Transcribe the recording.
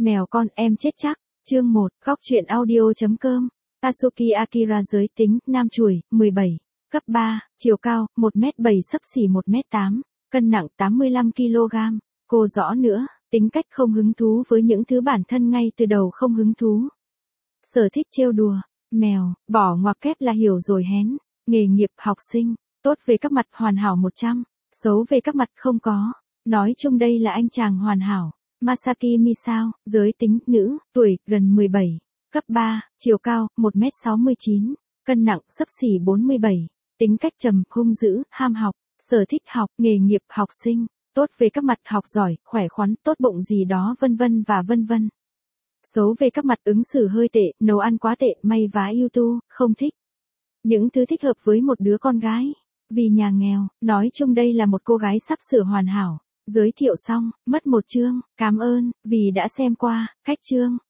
Mèo con em chết chắc. Chương 1, góc truyện audio.com. Tatsuki Akira giới tính, nam chùi, 17. Cấp 3, chiều cao, 1m7 xấp xỉ 1m8, cân nặng 85kg. Cô rõ nữa, tính cách không hứng thú với những thứ bản thân ngay từ đầu không hứng thú. Sở thích trêu đùa, mèo, bỏ ngoặc kép là hiểu rồi hén. Nghề nghiệp học sinh, tốt về các mặt hoàn hảo 100, xấu về các mặt không có. Nói chung đây là anh chàng hoàn hảo. Masaki Misao, giới tính, nữ, tuổi, gần 17. Cấp 3, chiều cao, 1m69, cân nặng, xấp xỉ 47. Tính cách trầm, hung dữ, ham học, sở thích học, nghề nghiệp học sinh, tốt về các mặt học giỏi, khỏe khoắn, tốt bụng gì đó vân vân và vân vân. Xấu về các mặt ứng xử hơi tệ, nấu ăn quá tệ, may vá yêu tu, không thích. Những thứ thích hợp với một đứa con gái. Vì nhà nghèo, nói chung đây là một cô gái sắp sửa hoàn hảo. Giới thiệu xong, mất một chương, cảm ơn, vì đã xem qua, cách chương.